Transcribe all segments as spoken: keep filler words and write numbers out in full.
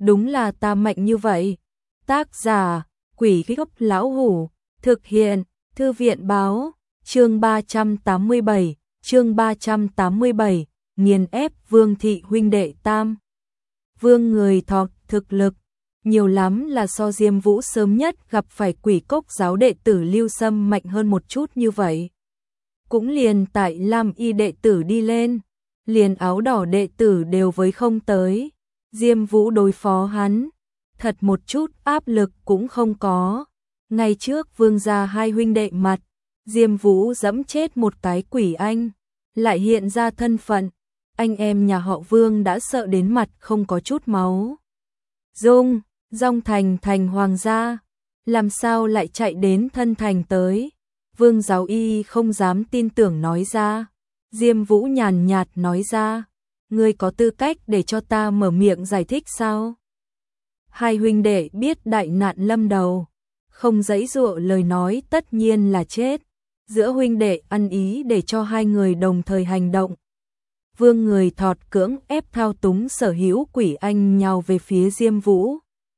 đúng là ta mạnh như vậy. Tác giả, Quỷ Gốc Lão Hủ, thực hiện, Thư viện Báo, chương ba trăm tám mươi bảy, chương ba trăm tám mươi bảy, nghiền ép Vương thị huynh đệ tam. Vương người Thọ thực lực nhiều lắm là so Diêm Vũ sớm nhất gặp phải Quỷ Cốc giáo đệ tử Lưu Sâm mạnh hơn một chút như vậy. Cũng liền tại Lam Y đệ tử đi lên, liền áo đỏ đệ tử đều với không tới. Diêm Vũ đối phó hắn, thật một chút áp lực cũng không có. Ngày trước Vương gia hai huynh đệ mặt, Diêm Vũ dẫm chết một cái quỷ anh, lại hiện ra thân phận, anh em nhà họ Vương đã sợ đến mặt không có chút máu. Dung, Dòng Thành thành hoàng gia, làm sao lại chạy đến thân thành tới? Vương Giáo Y không dám tin tưởng nói ra. Diêm Vũ nhàn nhạt nói ra, ngươi có tư cách để cho ta mở miệng giải thích sao? Hai huynh đệ biết đại nạn lâm đầu, không giãy giụa lời nói tất nhiên là chết. Giữa huynh đệ ăn ý để cho hai người đồng thời hành động. Vương người Thọt cưỡng ép thao túng sở hữu quỷ anh nhào về phía Diêm Vũ.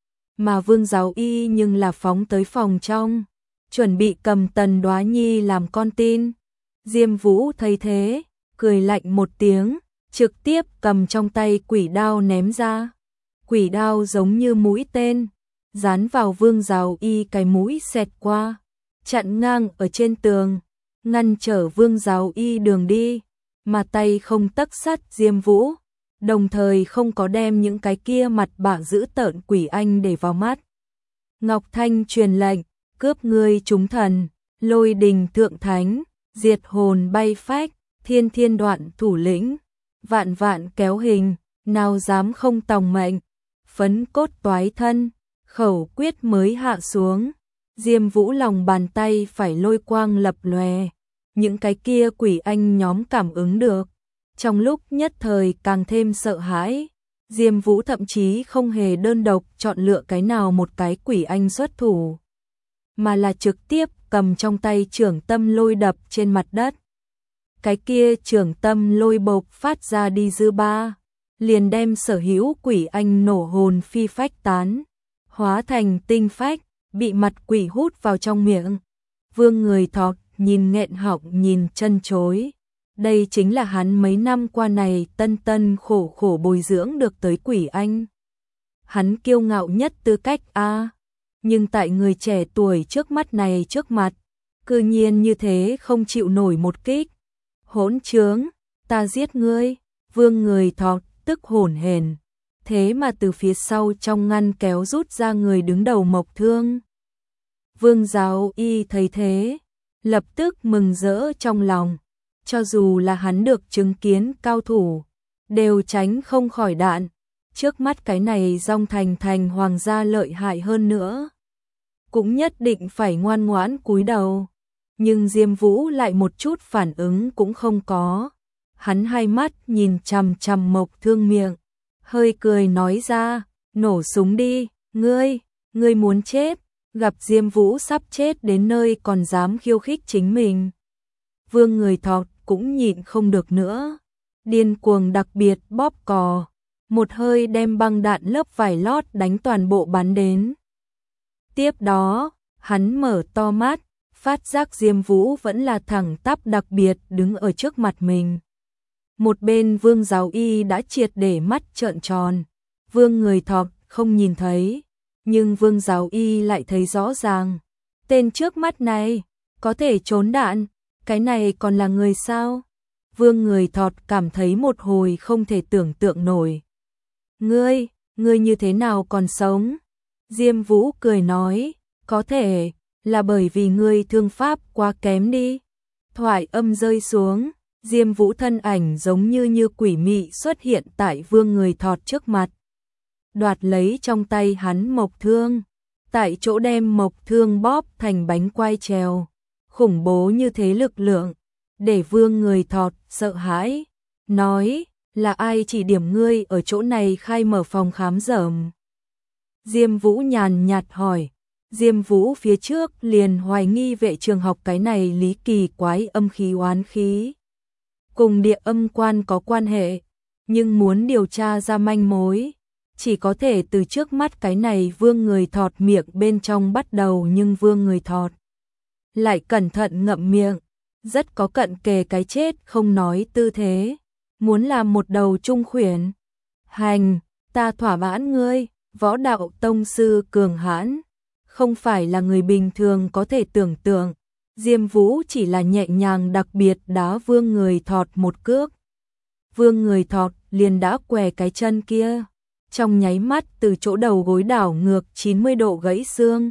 Mà Vương Giáo Y nhưng là phóng tới phòng trong, chuẩn bị cầm Tần Đoá Nhi làm con tin. Diêm Vũ thấy thế, cười lạnh một tiếng, trực tiếp cầm trong tay quỷ đao ném ra. Quỷ đao giống như mũi tên, dán vào Vương Giáo Y cái mũi xẹt qua, chặn ngang ở trên tường, ngăn trở Vương Giáo Y đường đi, mà tay không tấc sắt Diêm Vũ, đồng thời không có đem những cái kia mặt bạ dữ tợn quỷ anh để vào mắt. Ngọc Thanh truyền lệnh, cướp ngươi chúng thần, lôi đình thượng thánh, diệt hồn bay phách, thiên thiên đoạn thủ lĩnh, vạn vạn kéo hình, nào dám không tòng mệnh, phấn cốt toái thân, khẩu quyết mới hạ xuống. Diêm Vũ lòng bàn tay phải lôi quang lập lòe, những cái kia quỷ anh nhóm cảm ứng được, trong lúc nhất thời càng thêm sợ hãi. Diêm Vũ thậm chí không hề đơn độc chọn lựa cái nào một cái quỷ anh xuất thủ, mà là trực tiếp cầm trong tay trưởng tâm lôi đập trên mặt đất. Cái kia trưởng tâm lôi bộc phát ra đi dư ba, liền đem sở hữu quỷ anh nổ hồn phi phách tán, hóa thành tinh phách, bị mặt quỷ hút vào trong miệng. Vương người Thọ nhìn nghẹn họng nhìn chân chối. Đây chính là hắn mấy năm qua này tân tân khổ khổ bồi dưỡng được tới quỷ anh. Hắn kiêu ngạo nhất tư cách a, nhưng tại người trẻ tuổi trước mắt này trước mặt, cư nhiên như thế không chịu nổi một kích. Hỗn trướng, ta giết ngươi. Vương người Thọ tức hổn hển, thế mà từ phía sau trong ngăn kéo rút ra người đứng đầu Mộc Thương. Vương Giáo Y thấy thế, lập tức mừng rỡ trong lòng, cho dù là hắn được chứng kiến cao thủ, đều tránh không khỏi đạn, trước mắt cái này Dòng Thành thành hoàng gia lợi hại hơn nữa, cũng nhất định phải ngoan ngoãn cúi đầu. Nhưng Diêm Vũ lại một chút phản ứng cũng không có, hắn hai mắt nhìn chằm chằm Mộc Thương miệng, hơi cười nói ra, nổ súng đi, ngươi, ngươi muốn chết. Gặp Diêm Vũ sắp chết đến nơi còn dám khiêu khích chính mình, Vương người Thọ cũng nhịn không được nữa, điên cuồng đặc biệt bóp cò, một hơi đem băng đạn lớp vải lót đánh toàn bộ bắn đến. Tiếp đó, hắn mở to mắt, phát giác Diêm Vũ vẫn là thẳng tắp đặc biệt đứng ở trước mặt mình. Một bên Vương Giáo Y đã triệt để mắt trợn tròn, Vương người Thọ không nhìn thấy, nhưng Vương Giáo Y lại thấy rõ ràng. Tên trước mắt này, có thể trốn đạn, cái này còn là người sao? Vương người Thọ cảm thấy một hồi không thể tưởng tượng nổi. Ngươi, ngươi như thế nào còn sống? Diêm Vũ cười nói, có thể là bởi vì ngươi thương pháp quá kém đi. Thoại âm rơi xuống, Diêm Vũ thân ảnh giống như như quỷ mị xuất hiện tại Vương người Thọ trước mặt, đoạt lấy trong tay hắn Mộc Thương, tại chỗ đem Mộc Thương bóp thành bánh quai trèo. Khủng bố như thế lực lượng, để Vương người Thọ sợ hãi, nói, là ai chỉ điểm ngươi ở chỗ này khai mở phòng khám dởm? Diêm Vũ nhàn nhạt hỏi. Diêm Vũ phía trước liền hoài nghi vệ trường học cái này lý kỳ quái âm khí oán khí, cùng địa âm quan có quan hệ, nhưng muốn điều tra ra manh mối, chỉ có thể từ trước mắt cái này Vương Người Thọt miệng bên trong bắt đầu, nhưng Vương Người Thọt lại cẩn thận ngậm miệng, rất có cận kề cái chết không nói tư thế, muốn làm một đầu trung khuyển. Hành, ta thỏa mãn ngươi, võ đạo tông sư cường hãn, không phải là người bình thường có thể tưởng tượng. Diêm Vũ chỉ là nhẹ nhàng đặc biệt đá Vương Người Thọt một cước. Vương Người Thọt liền đã què cái chân kia, trong nháy mắt từ chỗ đầu gối đảo ngược chín mươi độ gãy xương.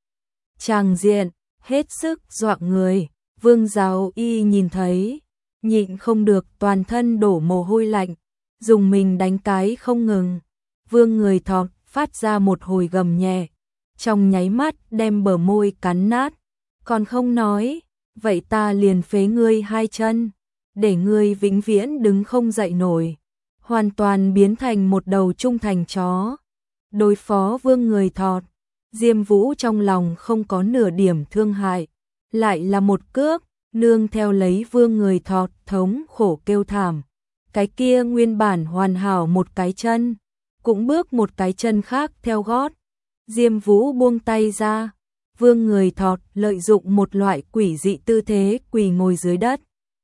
Tràng diện hết sức dọa người, Vương Giáo Y nhìn thấy, nhịn không được toàn thân đổ mồ hôi lạnh, dùng mình đánh cái không ngừng. Vương Người Thọt phát ra một hồi gầm nhẹ, trong nháy mắt đem bờ môi cắn nát, còn không nói, vậy ta liền phế ngươi hai chân, để ngươi vĩnh viễn đứng không dậy nổi, hoàn toàn biến thành một đầu trung thành chó. Đối phó Vương Người Thọt, Diêm Vũ trong lòng không có nửa điểm thương hại, lại là một cước, nương theo lấy Vương Người Thọt thống khổ kêu thảm. Cái kia nguyên bản hoàn hảo một cái chân, cũng bước một cái chân khác theo gót. Diêm Vũ buông tay ra, Vương Người Thọt lợi dụng một loại quỷ dị tư thế quỳ ngồi dưới đất.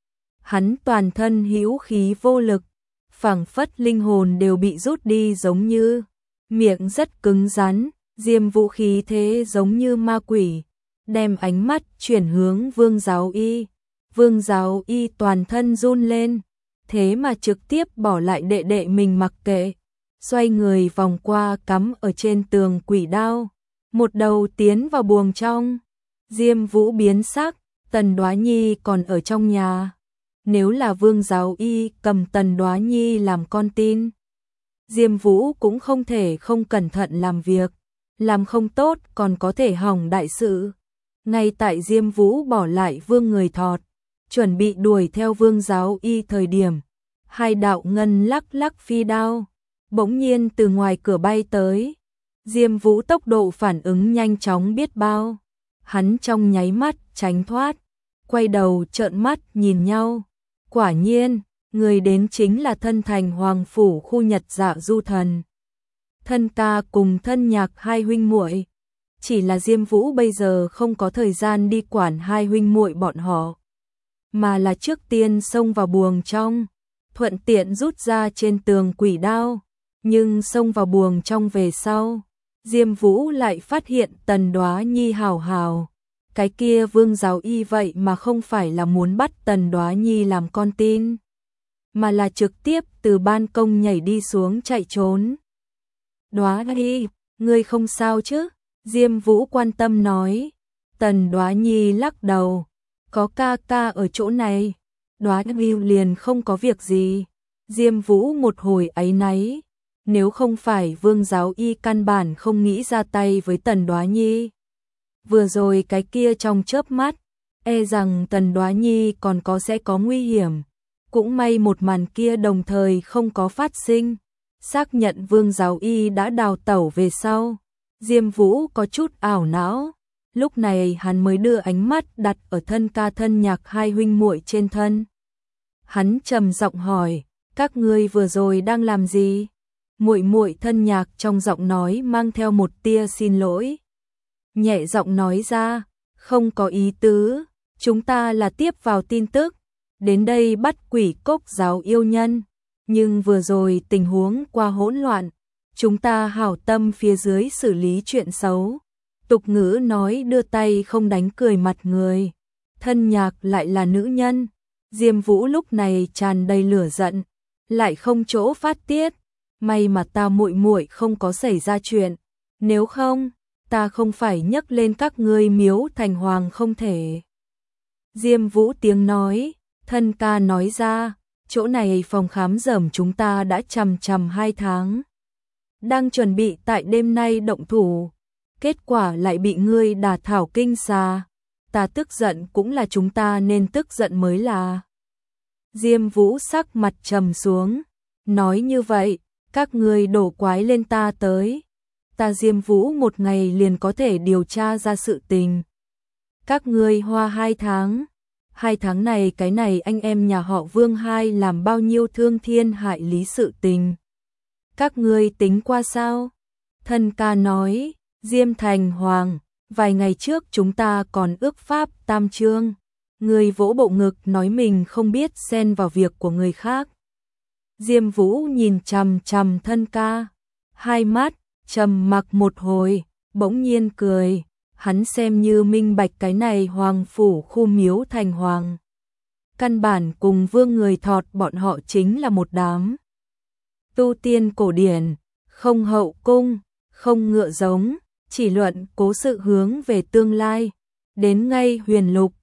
Hắn toàn thân hữu khí vô lực, phảng phất linh hồn đều bị rút đi giống như, miệng rất cứng rắn, Diêm Vũ khí thế giống như ma quỷ, đem ánh mắt chuyển hướng Vương Giáo Y. Vương Giáo Y toàn thân run lên, thế mà trực tiếp bỏ lại đệ đệ mình mặc kệ, xoay người vòng qua cắm ở trên tường quỷ đao, một đầu tiến vào buồng trong. Diêm Vũ biến sắc, Tần Đoá Nhi còn ở trong nhà. Nếu là Vương Giáo Y cầm Tần Đoá Nhi làm con tin, Diêm Vũ cũng không thể không cẩn thận làm việc, làm không tốt còn có thể hỏng đại sự. Ngay tại Diêm Vũ bỏ lại Vương Người Thọt, chuẩn bị đuổi theo Vương Giáo Y thời điểm, hai đạo ngân lắc lắc phi đao bỗng nhiên từ ngoài cửa bay tới. Diêm Vũ tốc độ phản ứng nhanh chóng biết bao, hắn trong nháy mắt tránh thoát, quay đầu trợn mắt nhìn nhau. Quả nhiên, người đến chính là thân thành Hoàng phủ khu Nhật Dạ Du Thần. Thân ca cùng thân nhạc hai huynh muội, chỉ là Diêm Vũ bây giờ không có thời gian đi quản hai huynh muội bọn họ, mà là trước tiên xông vào buồng trong, thuận tiện rút ra trên tường quỷ đao, nhưng xông vào buồng trong về sau, Diêm Vũ lại phát hiện Tần Đoá Nhi hào hào. Cái kia Vương Giáo Y vậy mà không phải là muốn bắt Tần Đoá Nhi làm con tin, mà là trực tiếp từ ban công nhảy đi xuống chạy trốn. Đoá Nhi, ngươi không sao chứ? Diêm Vũ quan tâm nói. Tần Đoá Nhi lắc đầu, có ca ca ở chỗ này, Đoá Nhi liền không có việc gì. Diêm Vũ một hồi áy náy, nếu không phải Vương Giáo Y căn bản không nghĩ ra tay với Tần Đoá Nhi, vừa rồi cái kia trong chớp mắt, e rằng Tần Đoá Nhi còn có sẽ có nguy hiểm. Cũng may một màn kia đồng thời không có phát sinh. Xác nhận Vương Giáo Y đã đào tẩu về sau, Diêm Vũ có chút ảo não. Lúc này hắn mới đưa ánh mắt đặt ở thân ca thân nhạc hai huynh muội trên thân. Hắn trầm giọng hỏi, các ngươi vừa rồi đang làm gì? Muội muội thân nhạc trong giọng nói mang theo một tia xin lỗi, nhẹ giọng nói ra, không có ý tứ, chúng ta là tiếp vào tin tức, đến đây bắt Quỷ Cốc giáo yêu nhân, nhưng vừa rồi tình huống qua hỗn loạn, chúng ta hảo tâm phía dưới xử lý chuyện xấu. Tục ngữ nói đưa tay không đánh cười mặt người, thân nhạc lại là nữ nhân. Diêm Vũ lúc này tràn đầy lửa giận, lại không chỗ phát tiết, may mà ta muội muội không có xảy ra chuyện, nếu không ta không phải nhấc lên các ngươi Miếu Thành Hoàng không thể. Diêm Vũ tiếng nói, thân ca nói ra, chỗ này phòng khám dởm chúng ta đã chằm chằm hai tháng, đang chuẩn bị tại đêm nay động thủ, kết quả lại bị ngươi đả thảo kinh xà, ta tức giận cũng là chúng ta nên tức giận mới là. Diêm Vũ sắc mặt trầm xuống, nói như vậy, các ngươi đổ quái lên ta tới, ta Diêm Vũ một ngày liền có thể điều tra ra sự tình. Các ngươi hoa hai tháng, hai tháng này cái này anh em nhà họ Vương hai làm bao nhiêu thương thiên hại lý sự tình. Các ngươi tính qua sao? Thân ca nói, Diêm Thành Hoàng, vài ngày trước chúng ta còn ước pháp tam chương. Người vỗ bộ ngực nói mình không biết xen vào việc của người khác. Diêm Vũ nhìn chằm chằm thân ca, hai mắt trầm mặc một hồi, bỗng nhiên cười, hắn xem như minh bạch cái này hoàng phủ khu miếu thành hoàng. Căn bản cùng vương người thọt bọn họ chính là một đám tu tiên cổ điển, không hậu cung, không ngựa giống, chỉ luận cố sự hướng về tương lai. Đến ngay huyền lục,